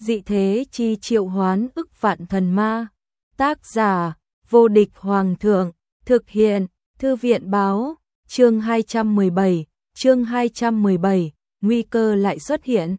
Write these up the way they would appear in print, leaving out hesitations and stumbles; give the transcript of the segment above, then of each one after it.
dị thế chi triệu hoán ức vạn thần ma. Tác giả, vô địch hoàng thượng, thực hiện, thư viện báo, chương 217, nguy cơ lại xuất hiện.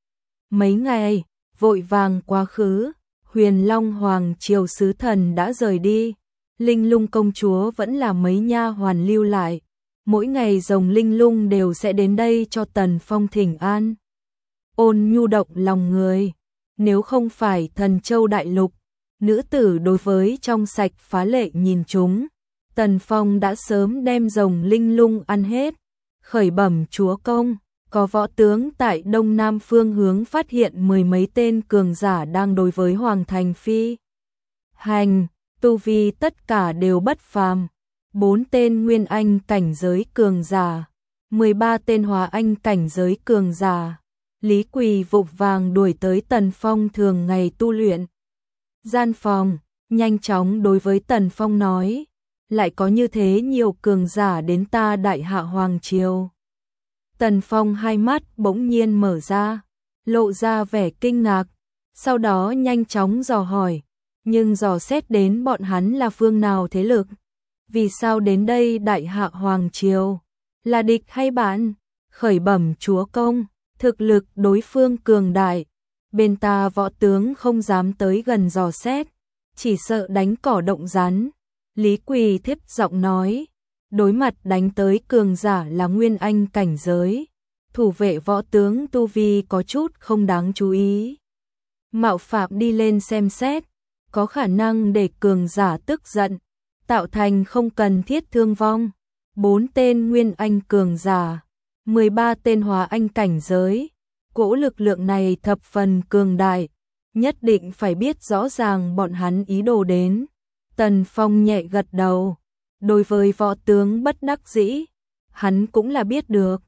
Mấy ngày, vội vàng quá khứ, Huyền Long Hoàng triều sứ thần đã rời đi, Linh Lung công chúa vẫn là mấy nha hoàn lưu lại. Mỗi ngày rồng Linh Lung đều sẽ đến đây cho Tần Phong thỉnh an. Ôn nhu động lòng người, nếu không phải Thần Châu đại lục, nữ tử đối với trong sạch phá lệ nhìn chúng, Tần Phong đã sớm đem rồng Linh Lung ăn hết. Khởi bẩm chúa công, có võ tướng tại đông nam phương hướng phát hiện 10 mấy tên cường giả đang đối với Hoàng thành phi hành, tu vi tất cả đều bất phàm. 4 tên nguyên anh cảnh giới cường giả, 13 tên hóa anh cảnh giới cường giả. Lý Quỳ vội vàng đuổi tới Tần Phong thường ngày tu luyện gian phòng, nhanh chóng đối với Tần Phong nói, lại có như thế nhiều cường giả đến ta đại hạ hoàng triều. Tần Phong hai mắt bỗng nhiên mở ra, lộ ra vẻ kinh ngạc, sau đó nhanh chóng dò hỏi, nhưng dò xét đến bọn hắn là phương nào thế lực? Vì sao đến đây đại hạ hoàng triều? Là địch hay bạn? Khởi bẩm chúa công, thực lực đối phương cường đại, bên ta võ tướng không dám tới gần dò xét, chỉ sợ đánh cỏ động rắn. Lý Quỳ thấp giọng nói, đối mặt đánh tới cường giả là nguyên anh cảnh giới, thủ vệ võ tướng tu vi có chút không đáng chú ý. Mạo phạm đi lên xem xét, có khả năng để cường giả tức giận, tạo thành không cần thiết thương vong. 4 tên nguyên anh cường giả, 13 tên hóa anh cảnh giới, cỗ lực lượng này thập phần cường đại, nhất định phải biết rõ ràng bọn hắn ý đồ đến. Tần Phong nhẹ gật đầu, đối với võ tướng bất đắc dĩ, hắn cũng là biết được.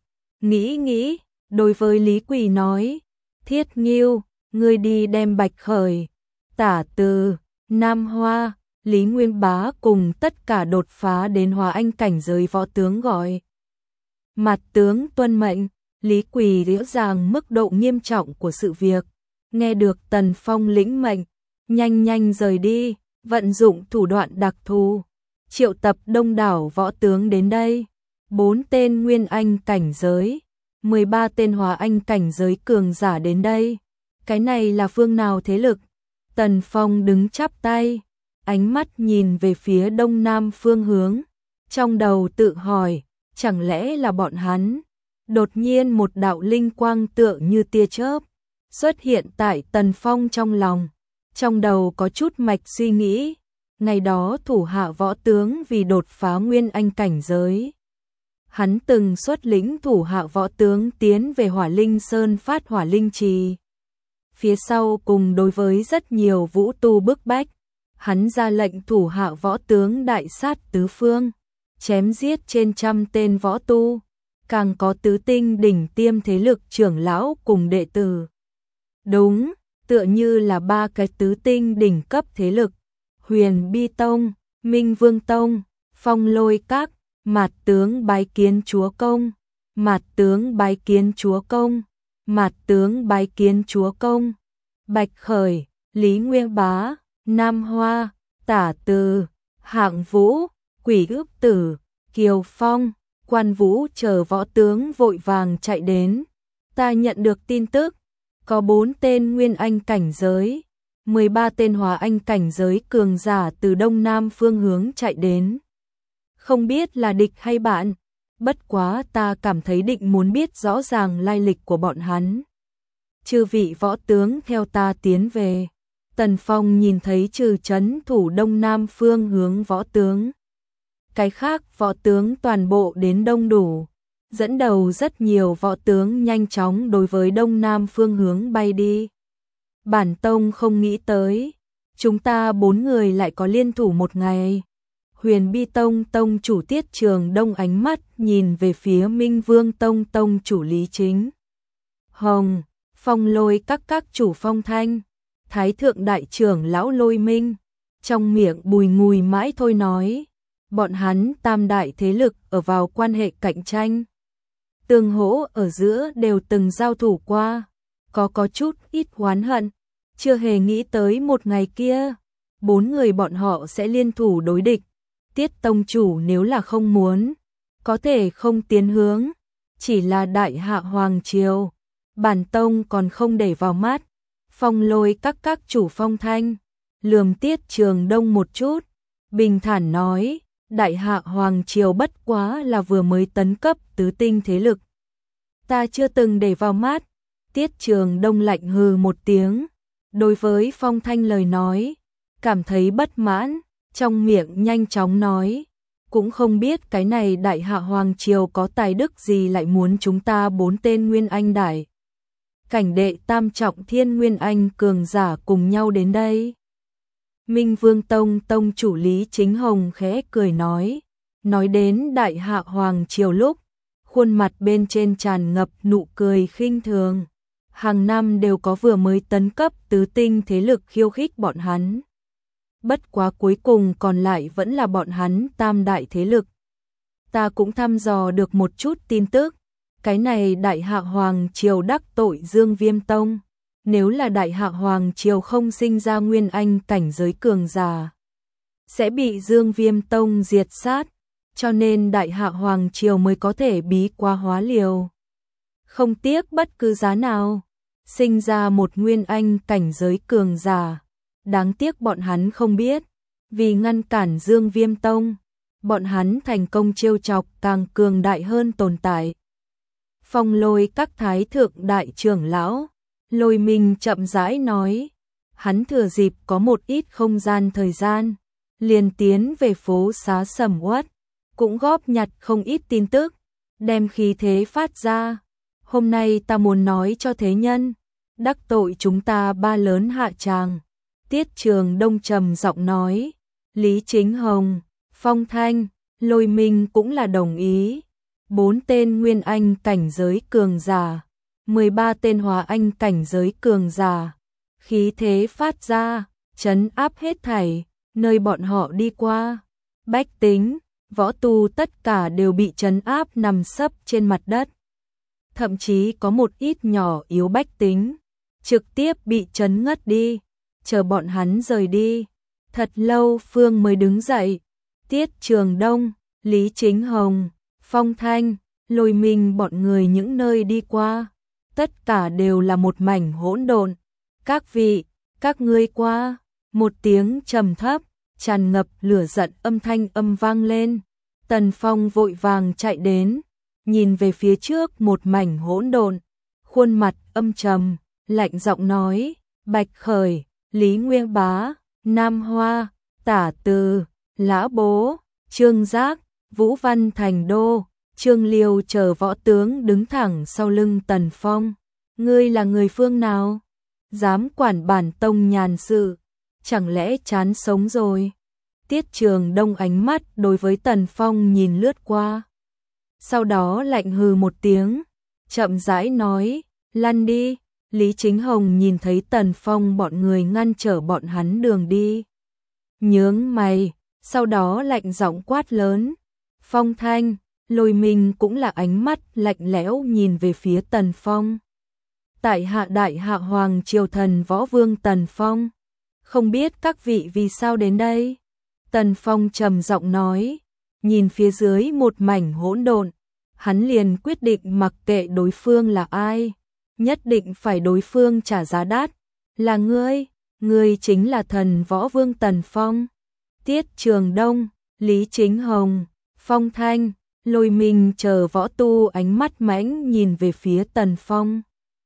Nghĩ, đối với Lý Quỳ nói, Thiết Nghiêu, ngươi đi đem Bạch Khởi, Tả Từ, Nam Hoa, Lý Nguyên Bá cùng tất cả đột phá đến hóa anh cảnh giới võ tướng gọi. Mặt tướng tuân mệnh. Lý Quỳ rõ ràng mức độ nghiêm trọng của sự việc, nghe được Tần Phong lĩnh mệnh, nhanh rời đi, vận dụng thủ đoạn đặc thù, triệu tập đông đảo võ tướng đến đây. 4 tên nguyên anh cảnh giới, 13 tên hóa anh cảnh giới cường giả đến đây. Cái này là phương nào thế lực? Tần Phong đứng chắp tay, ánh mắt nhìn về phía đông nam phương hướng, trong đầu tự hỏi, chẳng lẽ là bọn hắn? Đột nhiên một đạo linh quang tựa như tia chớp xuất hiện tại Tần Phong trong lòng, trong đầu có chút mạch suy nghĩ. Ngày đó thủ hạ võ tướng vì đột phá nguyên anh cảnh giới, hắn từng xuất lĩnh thủ hạ võ tướng tiến về Hỏa Linh Sơn phát Hỏa Linh Trì. Phía sau cùng đối với rất nhiều vũ tu bức bách, hắn ra lệnh thủ hạ võ tướng đại sát tứ phương, chém giết trên trăm tên võ tu, càng có tứ tinh đỉnh tiêm thế lực trưởng lão cùng đệ tử. Đúng, tựa như là 3 cái tứ tinh đỉnh cấp thế lực, Huyền Bi Tông, Minh Vương Tông, Phong Lôi Các. Mạt tướng bái kiến chúa công, Mạt tướng bái kiến chúa công, Mạt tướng bái kiến chúa công. Bạch Khởi, Lý Nguyên Bá, Nam Hoa, Tả Từ, Hạng Vũ, Quỷ Ước Tử, Kiều Phong, Quan Vũ chờ võ tướng vội vàng chạy đến. Ta nhận được tin tức, có 4 tên nguyên anh cảnh giới, 13 tên hóa anh cảnh giới cường giả từ đông nam phương hướng chạy đến. Không biết là địch hay bạn, bất quá ta cảm thấy định muốn biết rõ ràng lai lịch của bọn hắn. Chư vị võ tướng theo ta tiến về. Tần Phong nhìn thấy trừ trấn thủ đông nam phương hướng võ tướng, cái khác võ tướng toàn bộ đến đông đủ, dẫn đầu rất nhiều võ tướng nhanh chóng đối với đông nam phương hướng bay đi. Bản tông không nghĩ tới, chúng ta 4 người lại có liên thủ một ngày. Huyền Bi Tông tông chủ Tiết Trường Đông ánh mắt nhìn về phía Minh Vương Tông tông chủ Lý Chính Hồng, Phong Lôi các chủ Phong Thanh, Thái thượng đại trưởng lão Lôi Minh, trong miệng bùi ngùi mãi thôi nói, bọn hắn tam đại thế lực ở vào quan hệ cạnh tranh, tương hỗ ở giữa đều từng giao thủ qua, có chút ít oán hận, chưa hề nghĩ tới một ngày kia, 4 người bọn họ sẽ liên thủ đối địch. Tiết tông chủ nếu là không muốn, có thể không tiến hướng, chỉ là đại hạ hoàng triều, bản tông còn không để vào mắt. Phong Lôi các chủ Phong Thanh lườm Tiết Trường Đông một chút, bình thản nói, đại hạ hoàng triều bất quá là vừa mới tấn cấp tứ tinh thế lực, ta chưa từng để vào mắt. Tiết Trường Đông lạnh hừ một tiếng, đối với Phong Thanh lời nói cảm thấy bất mãn, trong miệng nhanh chóng nói, cũng không biết cái này đại hạ hoàng triều có tài đức gì lại muốn chúng ta 4 tên nguyên anh đại cảnh đệ tam trọng thiên nguyên anh cường giả cùng nhau đến đây. Minh Vương Tông tông chủ Lý Chính Hồng khẽ cười nói đến đại hạ hoàng triều lúc, khuôn mặt bên trên tràn ngập nụ cười khinh thường. Hàng năm đều có vừa mới tấn cấp tứ tinh thế lực khiêu khích bọn hắn. Bất quá cuối cùng còn lại vẫn là bọn hắn tam đại thế lực. Ta cũng thăm dò được một chút tin tức, cái này đại hạ hoàng triều đắc tội Dương Viêm Tông. Nếu là đại hạ hoàng triều không sinh ra nguyên anh cảnh giới cường giả, sẽ bị Dương Viêm Tông diệt sát, cho nên đại hạ hoàng triều mới có thể bí quá hóa liều, không tiếc bất cứ giá nào sinh ra một nguyên anh cảnh giới cường giả. Đáng tiếc bọn hắn không biết, vì ngăn cản Dương Viêm Tông, bọn hắn thành công trêu chọc càng cường đại hơn tồn tại. Phong Lôi các thái thượng đại trưởng lão Lôi Minh chậm rãi nói, hắn thừa dịp có một ít không gian thời gian, liền tiến về phố xá sầm uất, cũng góp nhặt không ít tin tức, đem khí thế phát ra. Hôm nay ta muốn nói cho thế nhân, đắc tội chúng ta 3 lớn hạ tràng. Tiết Trường Đông trầm giọng nói, Lý Chính Hồng, Phong Thanh, Lôi Minh cũng là đồng ý. 4 tên nguyên anh cảnh giới cường giả, 13 tên hóa anh cảnh giới cường giả, khí thế phát ra, trấn áp hết thảy, nơi bọn họ đi qua. Bách tính, võ tu tất cả đều bị trấn áp nằm sấp trên mặt đất. Thậm chí có một ít nhỏ yếu bách tính, trực tiếp bị trấn ngất đi, chờ bọn hắn rời đi. Thật lâu Phương mới đứng dậy, Tiết Trường Đông, Lý Chính Hồng, Phong Thanh, Lôi Minh bọn người những nơi đi qua, tất cả đều là một mảnh hỗn độn. Các vị, các ngươi qua. Một tiếng trầm thấp, tràn ngập lửa giận âm thanh vang lên. Tần Phong vội vàng chạy đến, nhìn về phía trước một mảnh hỗn độn, khuôn mặt âm trầm, lạnh giọng nói, Bạch Khởi, Lý Nguyên Bá, Nam Hoa, Tả Từ, Lã Bố, Trương Giác, Vũ Văn Thành Đô, Trương Liêu chờ võ tướng đứng thẳng sau lưng Tần Phong. Ngươi là người phương nào? Dám quản bản tông nhàn sự, chẳng lẽ chán sống rồi? Tiết Trường Đông ánh mắt đối với Tần Phong nhìn lướt qua, sau đó lạnh hừ một tiếng, chậm rãi nói, lăn đi. Lý Chính Hồng nhìn thấy Tần Phong bọn người ngăn trở bọn hắn đường đi, nhướng mày, sau đó lạnh giọng quát lớn. Phong Thanh, Lôi Minh cũng là ánh mắt lạnh lẽo nhìn về phía Tần Phong. Tại hạ đại hạ hoàng triều thần võ vương Tần Phong, không biết các vị vì sao đến đây? Tần Phong trầm giọng nói, nhìn phía dưới một mảnh hỗn độn, hắn liền quyết định mặc kệ đối phương là ai, nhất định phải đối phương trả giá đắt. Là ngươi chính là thần võ vương Tần Phong. Tiết Trường Đông, Lý Chính Hồng, Phong Thanh, Lôi Minh chờ võ tu ánh mắt mãnh nhìn về phía Tần Phong.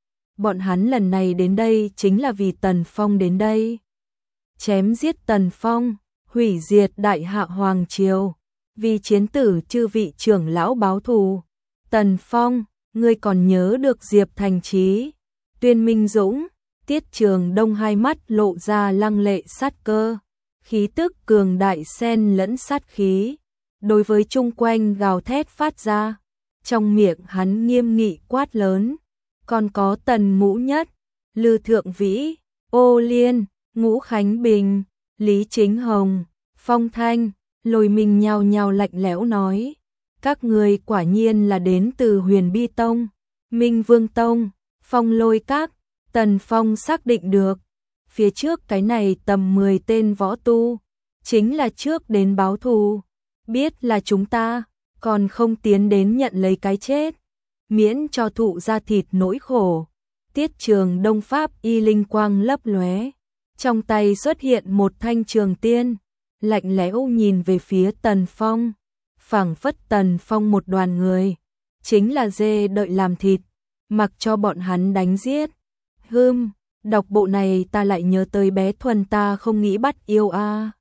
Bọn hắn lần này đến đây chính là vì Tần Phong đến đây. Chém giết Tần Phong, hủy diệt đại hạ hoàng triều, vì chiến tử chư vị trưởng lão báo thù. Tần Phong, ngươi còn nhớ được Diệp Thành Chí, Tuyên Minh Dũng? Tiết Trường Đông hai mắt lộ ra lăng lệ sát cơ, khí tức cường đại xen lẫn sát khí, đối với chung quanh gào thét phát ra. Trong miệng hắn nghiêm nghị quát lớn, còn có Tần Mũ Nhất, Lư Thượng Vĩ, Ô Liên, Ngũ Khánh Bình, Lý Chính Hồng, Phong Thanh, Lôi Minh nhao nhao lạnh lẽo nói, các người quả nhiên là đến từ Huyền Bi Tông, Minh Vương Tông, Phong Lôi Các. Tần Phong xác định được, phía trước cái này tầm 10 tên võ tu, chính là trước đến báo thù, biết là chúng ta, còn không tiến đến nhận lấy cái chết, miễn cho thụ ra thịt nỗi khổ. Tiết Trường Đông pháp y linh quang lấp lóe, trong tay xuất hiện một thanh trường tiên, lạnh lẽo nhìn về phía Tần Phong, phảng phất Tần Phong một đoàn người, chính là dê đợi làm thịt, mặc cho bọn hắn đánh giết. Đọc bộ này ta lại nhớ tới bé Thuần ta không nghĩ bắt yêu a.